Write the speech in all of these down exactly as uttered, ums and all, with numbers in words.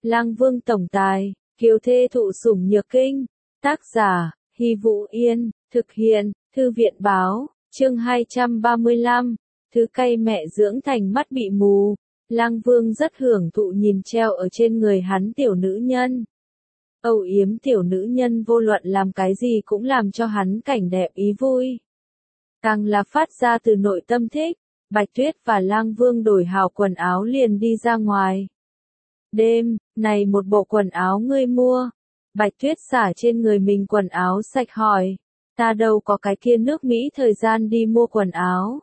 Lang Vương tổng tài, kiều thê thụ sủng nhược kinh. Tác giả, Hy Vũ Yên, thực hiện, Thư viện báo, chương hai trăm ba mươi lăm, thứ cay mẹ dưỡng thành mắt bị mù. Lang Vương rất hưởng thụ nhìn treo ở trên người hắn tiểu nữ nhân. Âu yếm tiểu nữ nhân vô luận làm cái gì cũng làm cho hắn cảnh đẹp ý vui. Càng là phát ra từ nội tâm thích, Bạch Tuyết và Lang Vương đổi hào quần áo liền đi ra ngoài. Đêm, này một bộ quần áo ngươi mua. Bạch Tuyết xả trên người mình quần áo sạch hỏi. Ta đâu có cái kia nước Mỹ thời gian đi mua quần áo.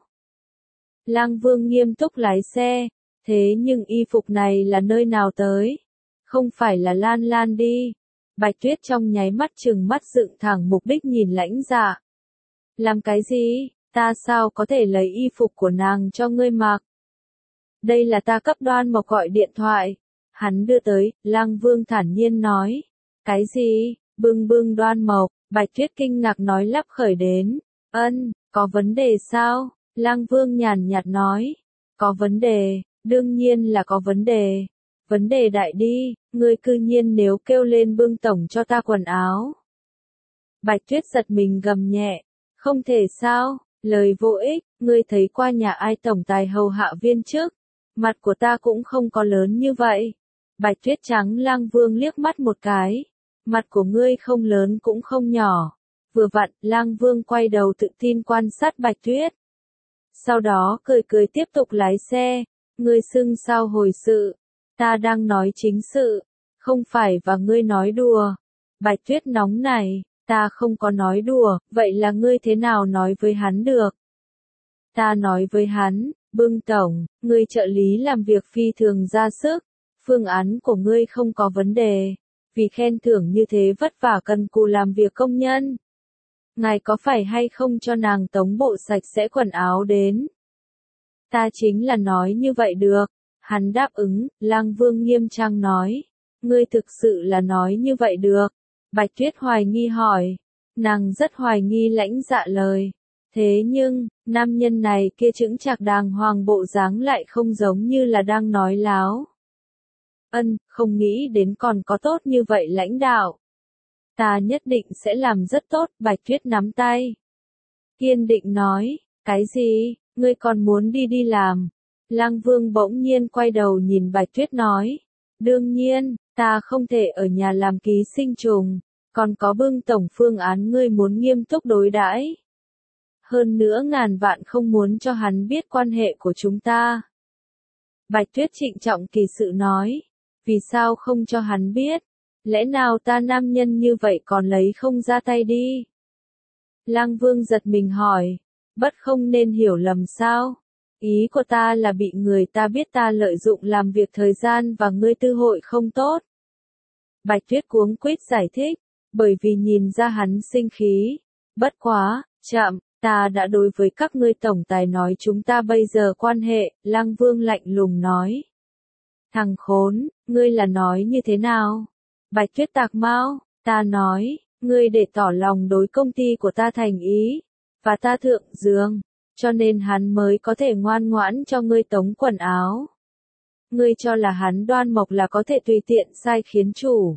Lang Vương nghiêm túc lái xe. Thế nhưng y phục này là nơi nào tới? Không phải là Lan Lan đi. Bạch Tuyết trong nháy mắt trừng mắt dựng thẳng mục đích nhìn Lãnh Dạ. Làm cái gì? Ta sao có thể lấy y phục của nàng cho ngươi mặc? Đây là ta cấp Đoan Mộc gọi điện thoại. Hắn đưa tới, Lang Vương thản nhiên nói. Cái gì? Bưng bưng Đoan Mộc, Bạch Tuyết kinh ngạc nói lắp khởi đến. Ân, có vấn đề sao? Lang Vương nhàn nhạt nói. Có vấn đề, đương nhiên là có vấn đề. Vấn đề đại đi, ngươi cư nhiên nếu kêu lên bưng tổng cho ta quần áo. Bạch Tuyết giật mình gầm nhẹ. Không thể sao, lời vô ích, ngươi thấy qua nhà ai tổng tài hầu hạ viên chức. Mặt của ta cũng không có lớn như vậy. Bạch Tuyết trắng Lang Vương liếc mắt một cái. Mặt của ngươi không lớn cũng không nhỏ. Vừa vặn, Lang Vương quay đầu tự tin quan sát Bạch Tuyết. Sau đó cười cười tiếp tục lái xe. Ngươi xưng sao hồi sự. Ta đang nói chính sự. Không phải và ngươi nói đùa. Bạch Tuyết nóng này. Ta không có nói đùa. Vậy là ngươi thế nào nói với hắn được? Ta nói với hắn. Bưng tổng, ngươi trợ lý làm việc phi thường ra sức. Phương án của ngươi không có vấn đề. Vì khen thưởng như thế vất vả cần cù làm việc công nhân. Ngài có phải hay không cho nàng tống bộ sạch sẽ quần áo đến? Ta chính là nói như vậy được. Hắn đáp ứng, Lang Vương nghiêm trang nói. Ngươi thực sự là nói như vậy được. Bạch Tuyết hoài nghi hỏi. Nàng rất hoài nghi Lãnh Dạ lời. Thế nhưng, nam nhân này kia chững chạc đàng hoàng bộ dáng lại không giống như là đang nói láo. Ân, không nghĩ đến còn có tốt như vậy lãnh đạo. Ta nhất định sẽ làm rất tốt, Bạch Tuyết nắm tay. Kiên định nói, cái gì, ngươi còn muốn đi đi làm? Lang Vương bỗng nhiên quay đầu nhìn Bạch Tuyết nói. Đương nhiên, ta không thể ở nhà làm ký sinh trùng, còn có bưng tổng phương án ngươi muốn nghiêm túc đối đãi. Hơn nữa ngàn vạn không muốn cho hắn biết quan hệ của chúng ta. Bạch Tuyết trịnh trọng kỳ sự nói. Vì sao không cho hắn biết? Lẽ nào ta nam nhân như vậy còn lấy không ra tay đi? Lang Vương giật mình hỏi. Bất không nên hiểu lầm sao? Ý của ta là bị người ta biết ta lợi dụng làm việc thời gian và ngươi tư hội không tốt. Bạch Tuyết cuống quýt giải thích. Bởi vì nhìn ra hắn sinh khí. Bất quá, chậm. Ta đã đối với các ngươi tổng tài nói chúng ta bây giờ quan hệ, Lang Vương lạnh lùng nói. Thằng khốn, ngươi là nói như thế nào? Bạch Tuyết tạc mau, ta nói, ngươi để tỏ lòng đối công ty của ta thành ý, và ta thượng giường, cho nên hắn mới có thể ngoan ngoãn cho ngươi tống quần áo. Ngươi cho là hắn Đoan Mộc là có thể tùy tiện sai khiến chủ.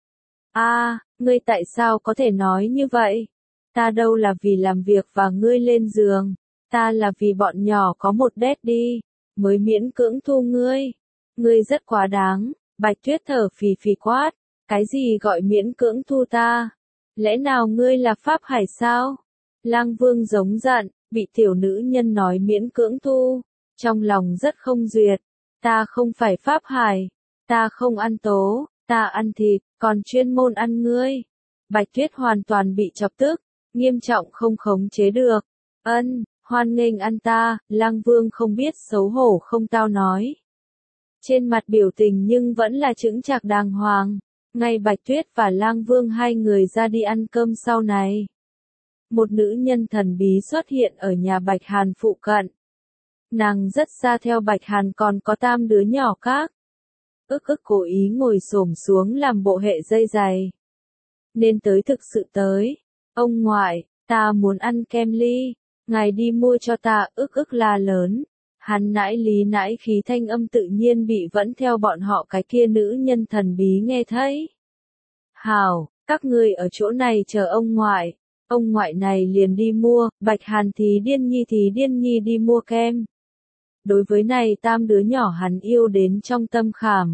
A, à, ngươi tại sao có thể nói như vậy? Ta đâu là vì làm việc và ngươi lên giường, ta là vì bọn nhỏ có một đét đi, mới miễn cưỡng thu ngươi. Ngươi rất quá đáng, Bạch Tuyết thở phì phì quát, cái gì gọi miễn cưỡng thu ta? Lẽ nào ngươi là Pháp Hải sao? Lang Vương giống giận, bị tiểu nữ nhân nói miễn cưỡng thu, trong lòng rất không duyệt. Ta không phải Pháp Hải, ta không ăn tố, ta ăn thịt, còn chuyên môn ăn ngươi. Bạch Tuyết hoàn toàn bị chọc tức. Nghiêm trọng không khống chế được. Ân, hoan nghênh ăn ta, Lang Vương không biết xấu hổ không tao nói. Trên mặt biểu tình nhưng vẫn là chững chạc đàng hoàng. Ngay Bạch Tuyết và Lang Vương hai người ra đi ăn cơm sau này. Một nữ nhân thần bí xuất hiện ở nhà Bạch Hàn phụ cận. Nàng rất xa theo Bạch Hàn còn có tam đứa nhỏ khác. Ức ức cố ý ngồi xổm xuống làm bộ hệ dây giày. Nên tới thực sự tới. Ông ngoại, ta muốn ăn kem ly, ngài đi mua cho ta, ức ức la lớn. Hắn nãi lý nãi khí thanh âm tự nhiên bị vẫn theo bọn họ cái kia nữ nhân thần bí nghe thấy. Hảo, các ngươi ở chỗ này chờ ông ngoại, ông ngoại này liền đi mua, Bạch Hàn thì điên nhi thì điên nhi đi mua kem. Đối với này tam đứa nhỏ hắn yêu đến trong tâm khảm.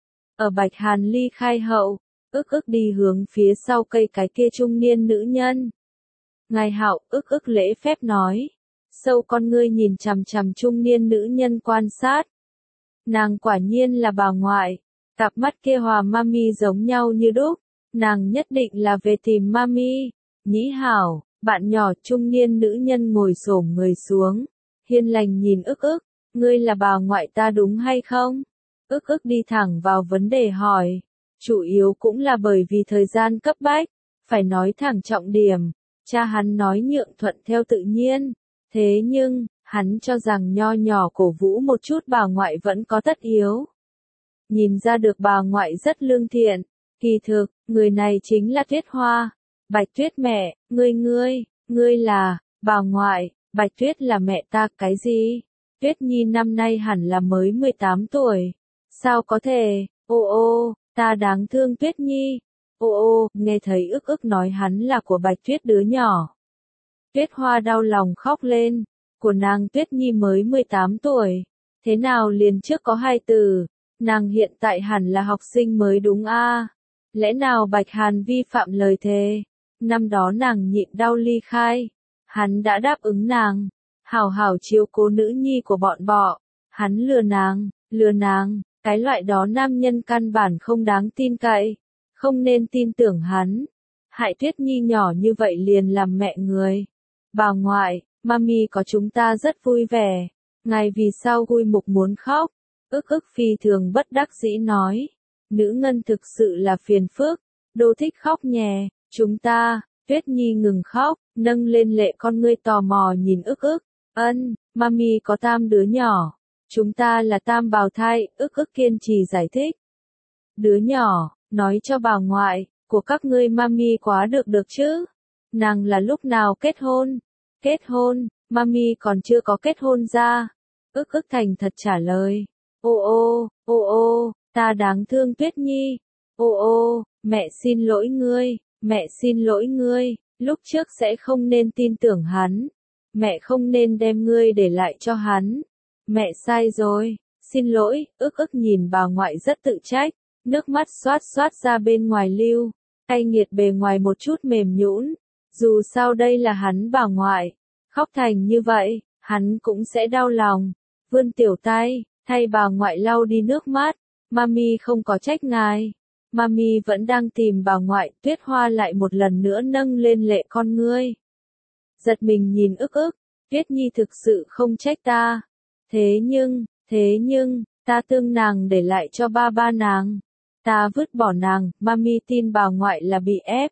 Ở Bạch Hàn ly khai hậu, ức ức đi hướng phía sau cây cái kia trung niên nữ nhân. Ngài Hạo, ức ức lễ phép nói. Sâu con ngươi nhìn chằm chằm trung niên nữ nhân quan sát. Nàng quả nhiên là bà ngoại, cặp mắt kia hòa mami giống nhau như đúc, nàng nhất định là về tìm mami. Nhĩ Hảo, bạn nhỏ trung niên nữ nhân ngồi xổm người xuống, hiền lành nhìn ức ức, ngươi là bà ngoại ta đúng hay không? Ức ức đi thẳng vào vấn đề hỏi, chủ yếu cũng là bởi vì thời gian cấp bách, phải nói thẳng trọng điểm, cha hắn nói nhượng thuận theo tự nhiên. Thế nhưng, hắn cho rằng nho nhỏ cổ vũ một chút bà ngoại vẫn có tất yếu. Nhìn ra được bà ngoại rất lương thiện, kỳ thực, người này chính là Tuyết Hoa. Bạch Tuyết mẹ, ngươi ngươi, ngươi là, bà ngoại, Bạch Tuyết là mẹ ta, cái gì? Tuyết Nhi năm nay hẳn là mới mười tám tuổi. Sao có thể, ô ô, ta đáng thương Tuyết Nhi. Ô ô, nghe thấy ức ức nói hắn là của Bạch Tuyết đứa nhỏ. Tuyết Hoa đau lòng khóc lên, của nàng Tuyết Nhi mới mười tám tuổi, thế nào liền trước có hai từ, nàng hiện tại hẳn là học sinh mới đúng a? À? Lẽ nào Bạch Hàn vi phạm lời thề? Năm đó nàng nhịn đau ly khai, hắn đã đáp ứng nàng, hảo hảo chiếu cố nữ nhi của bọn bọ, hắn lừa nàng, lừa nàng, cái loại đó nam nhân căn bản không đáng tin cậy, không nên tin tưởng hắn. Hại Tuyết Nhi nhỏ như vậy liền làm mẹ người. Bà ngoại, mami có chúng ta rất vui vẻ. Ngài vì sao vui mục muốn khóc? Ức ức phi thường bất đắc dĩ nói. Nữ ngân thực sự là phiền phức. Đô thích khóc nhè. Chúng ta, Tuyết Nhi ngừng khóc, nâng lên lệ con ngươi tò mò nhìn ức ức. Ân, mami có tam đứa nhỏ. Chúng ta là tam bào thai, ức ức kiên trì giải thích. Đứa nhỏ, nói cho bà ngoại, của các ngươi mami quá được được chứ? Nàng là lúc nào kết hôn? Kết hôn, mami còn chưa có kết hôn ra. Ức ức thành thật trả lời. Ô ô, ô ô, ta đáng thương Tuyết Nhi. Ô ô, mẹ xin lỗi ngươi, mẹ xin lỗi ngươi, lúc trước sẽ không nên tin tưởng hắn. Mẹ không nên đem ngươi để lại cho hắn. Mẹ sai rồi, xin lỗi, ức ức nhìn bà ngoại rất tự trách, nước mắt xoát xoát ra bên ngoài lưu, cay nghiệt bề ngoài một chút mềm nhũn. Dù sao đây là hắn bà ngoại, khóc thành như vậy, hắn cũng sẽ đau lòng. Vươn tiểu tay, thay bà ngoại lau đi nước mắt, mami không có trách ngài. Mami vẫn đang tìm bà ngoại, Tuyết Hoa lại một lần nữa nâng lên lệ con ngươi. Giật mình nhìn ức ức, Tuyết Nhi thực sự không trách ta. Thế nhưng, thế nhưng, ta tương nàng để lại cho ba ba nàng. Ta vứt bỏ nàng, mami tin bà ngoại là bị ép.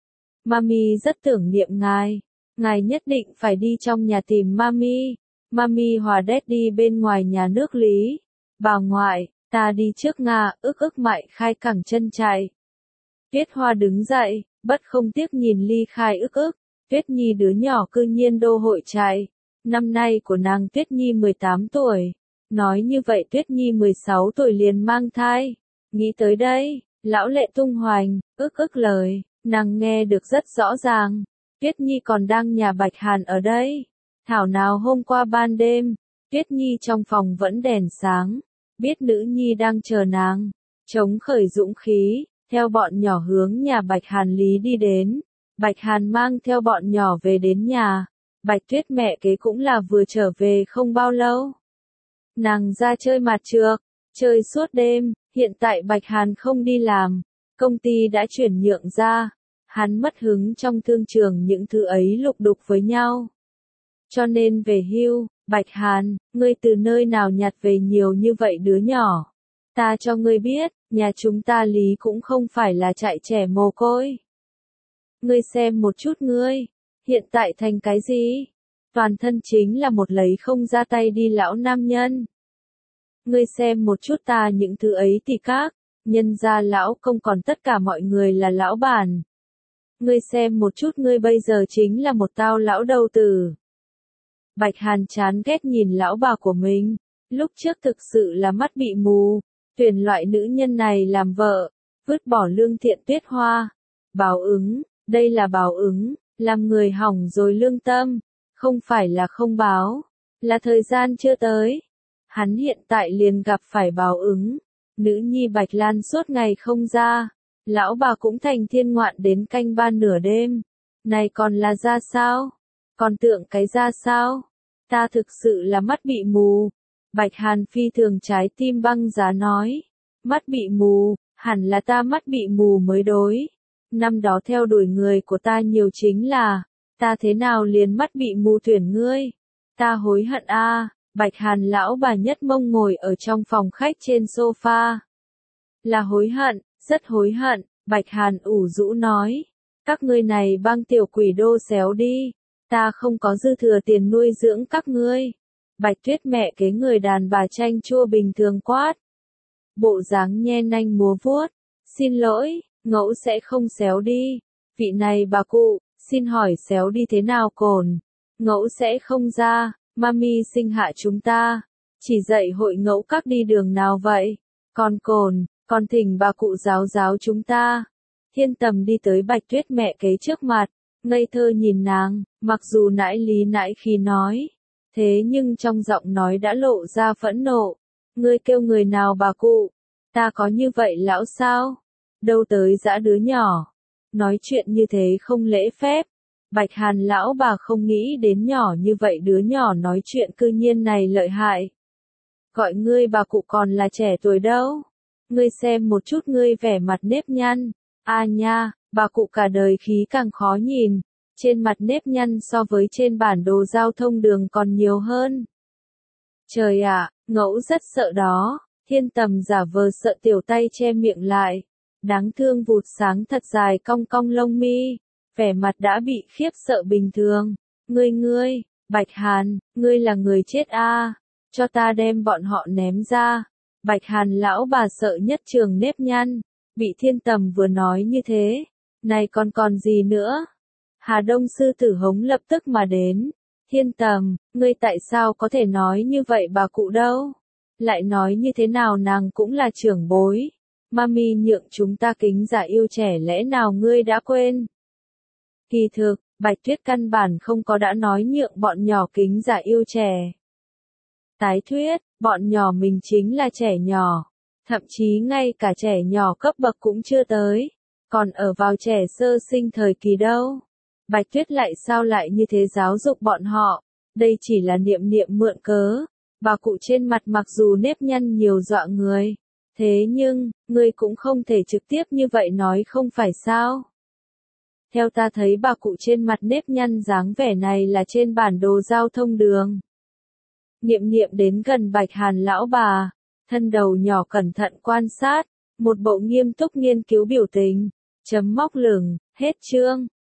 Mami rất tưởng niệm ngài. Ngài nhất định phải đi trong nhà tìm mami. Mami hòa đét đi bên ngoài nhà nước Lý. Bà ngoại, ta đi trước Nga, ức ức mại khai cẳng chân chạy. Tuyết Hoa đứng dậy, bất không tiếc nhìn ly khai ức ức. Tuyết Nhi đứa nhỏ cư nhiên đô hội chạy. Năm nay của nàng Tuyết Nhi mười tám tuổi. Nói như vậy Tuyết Nhi mười sáu tuổi liền mang thai. Nghĩ tới đây, lão lệ tung hoành, ức ức lời, nàng nghe được rất rõ ràng. Tuyết Nhi còn đang nhà Bạch Hàn ở đây. Thảo nào hôm qua ban đêm, Tuyết Nhi trong phòng vẫn đèn sáng. Biết nữ nhi đang chờ nàng. Chống khởi dũng khí, theo bọn nhỏ hướng nhà Bạch Hàn Lý đi đến. Bạch Hàn mang theo bọn nhỏ về đến nhà. Bạch Tuyết mẹ kế cũng là vừa trở về không bao lâu. Nàng ra chơi mặt trược, chơi suốt đêm, hiện tại Bạch Hàn không đi làm, công ty đã chuyển nhượng ra, hắn mất hứng trong thương trường những thứ ấy lục đục với nhau. Cho nên về hưu, Bạch Hàn, ngươi từ nơi nào nhặt về nhiều như vậy đứa nhỏ? Ta cho ngươi biết, nhà chúng ta Lý cũng không phải là trại trẻ mồ côi. Ngươi xem một chút ngươi, hiện tại thành cái gì? Toàn thân chính là một lấy không ra tay đi lão nam nhân. Ngươi xem một chút ta những thứ ấy thì các, nhân gia lão công còn tất cả mọi người là lão bản. Ngươi xem một chút ngươi bây giờ chính là một tao lão đầu tử. Bạch Hàn chán ghét nhìn lão bà của mình, lúc trước thực sự là mắt bị mù, tuyển loại nữ nhân này làm vợ, vứt bỏ Lương Thiện Tuyết Hoa. Báo ứng, đây là báo ứng, làm người hỏng rồi lương tâm, không phải là không báo, là thời gian chưa tới. Hắn hiện tại liền gặp phải báo ứng, nữ nhi Bạch Lan suốt ngày không ra, lão bà cũng thành thiên ngoạn đến canh ba nửa đêm. Này còn là ra sao? Còn tượng cái ra sao? Ta thực sự là mắt bị mù. Bạch Hàn phi thường trái tim băng giá nói. Mắt bị mù, hẳn là ta mắt bị mù mới đối. Năm đó theo đuổi người của ta nhiều chính là, ta thế nào liền mắt bị mù tuyển ngươi. Ta hối hận a. À. Bạch Hàn lão bà nhất mông ngồi ở trong phòng khách trên sofa. Là hối hận, rất hối hận, Bạch Hàn ủ rũ nói. Các ngươi này băng tiểu quỷ đô xéo đi, ta không có dư thừa tiền nuôi dưỡng các ngươi. Bạch Tuyết mẹ kế người đàn bà chanh chua bình thường quát. Bộ dáng nhe nanh múa vuốt, xin lỗi, ngẫu sẽ không xéo đi. Vị này bà cụ, xin hỏi xéo đi thế nào cồn, ngẫu sẽ không ra, mami sinh hạ chúng ta, chỉ dạy hội ngẫu các đi đường nào vậy, còn cồn, còn thỉnh bà cụ giáo giáo chúng ta. Thiên Tầm đi tới Bạch Tuyết mẹ kế trước mặt, ngây thơ nhìn nàng, mặc dù nãi lý nãi khí nói, thế nhưng trong giọng nói đã lộ ra phẫn nộ. Ngươi kêu người nào bà cụ? Ta có như vậy lão sao? Đâu tới dã đứa nhỏ. Nói chuyện như thế không lễ phép. Bạch Hàn lão bà không nghĩ đến nhỏ như vậy đứa nhỏ nói chuyện cư nhiên này lợi hại. Gọi ngươi bà cụ còn là trẻ tuổi đâu. Ngươi xem một chút ngươi vẻ mặt nếp nhăn. A nha, bà cụ cả đời khí càng khó nhìn. Trên mặt nếp nhăn so với trên bản đồ giao thông đường còn nhiều hơn. Trời ạ, ngẫu rất sợ đó. Thiên Tầm giả vờ sợ tiểu tay che miệng lại. Đáng thương vụt sáng thật dài cong cong lông mi. Vẻ mặt đã bị khiếp sợ bình thường. Ngươi ngươi, Bạch Hàn, ngươi là người chết a, à. Cho ta đem bọn họ ném ra. Bạch Hàn lão bà sợ nhất trường nếp nhăn. Bị Thiên Tầm vừa nói như thế. Này còn còn gì nữa? Hà Đông sư tử hống lập tức mà đến. Thiên Tầm, ngươi tại sao có thể nói như vậy bà cụ đâu? Lại nói như thế nào nàng cũng là trưởng bối. Mami nhượng chúng ta kính giả yêu trẻ lẽ nào ngươi đã quên? Kỳ thực, Bạch Tuyết căn bản không có đã nói nhượng bọn nhỏ kính giả yêu trẻ. Tái thuyết, bọn nhỏ mình chính là trẻ nhỏ. Thậm chí ngay cả trẻ nhỏ cấp bậc cũng chưa tới. Còn ở vào trẻ sơ sinh thời kỳ đâu. Bạch Tuyết lại sao lại như thế giáo dục bọn họ. Đây chỉ là niệm niệm mượn cớ. Bà cụ trên mặt mặc dù nếp nhăn nhiều dọa người. Thế nhưng, ngươi cũng không thể trực tiếp như vậy nói không phải sao. Theo ta thấy bà cụ trên mặt nếp nhăn dáng vẻ này là trên bản đồ giao thông đường. Niệm niệm đến gần Bạch Hàn lão bà, thân đầu nhỏ cẩn thận quan sát, một bộ nghiêm túc nghiên cứu biểu tình, chấm móc lửng, hết chương.